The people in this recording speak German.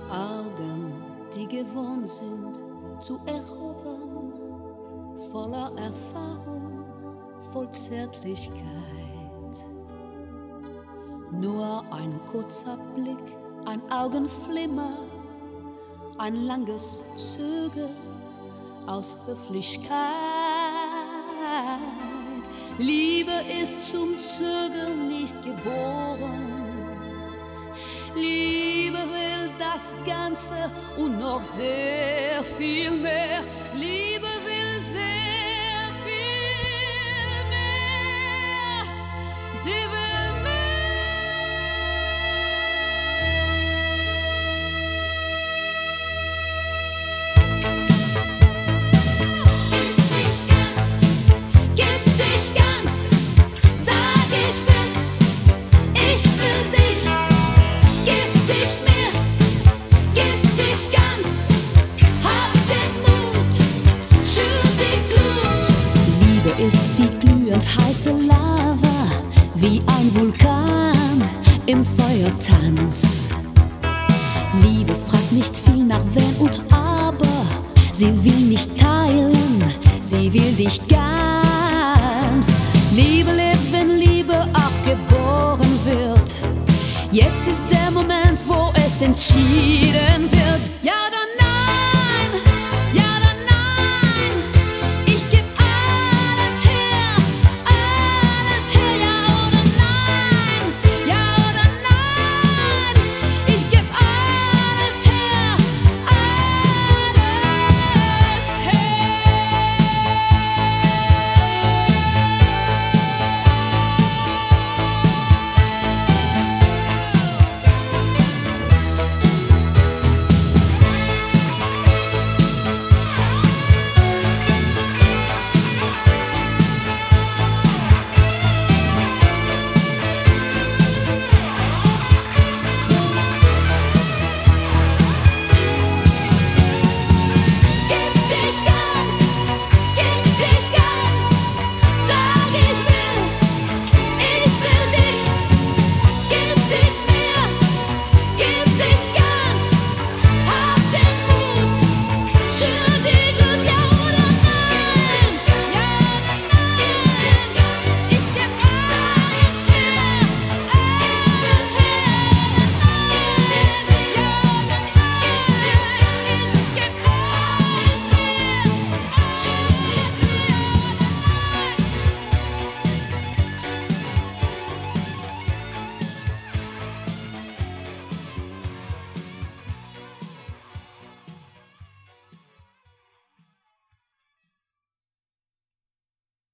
Augen, die gewohnt sind zu erobern, voller Erfahrung, voll Zärtlichkeit. Nur ein kurzer Blick, ein Augenflimmer, ein langes Zögern aus Höflichkeit. Liebe ist zum Zögern nicht geboren. Liebe will das Ganze und noch sehr viel mehr. Liebe will sehr viel mehr. Sie will mehr. Gib dich ganz, sag ich will dich. Gib dich mir, gib dich ganz, hab den Mut, schür die Glut. Liebe ist wie glühend heiße Lava, wie ein Vulkan im Feuertanz. Liebe fragt nicht viel nach Wenn und Aber, sie will nicht teilen, sie will dich ganz. Liebe lebt, wenn Liebe auch geboren wird. Jetzt ist der Moment, wo es entschieden wird. Ja, dann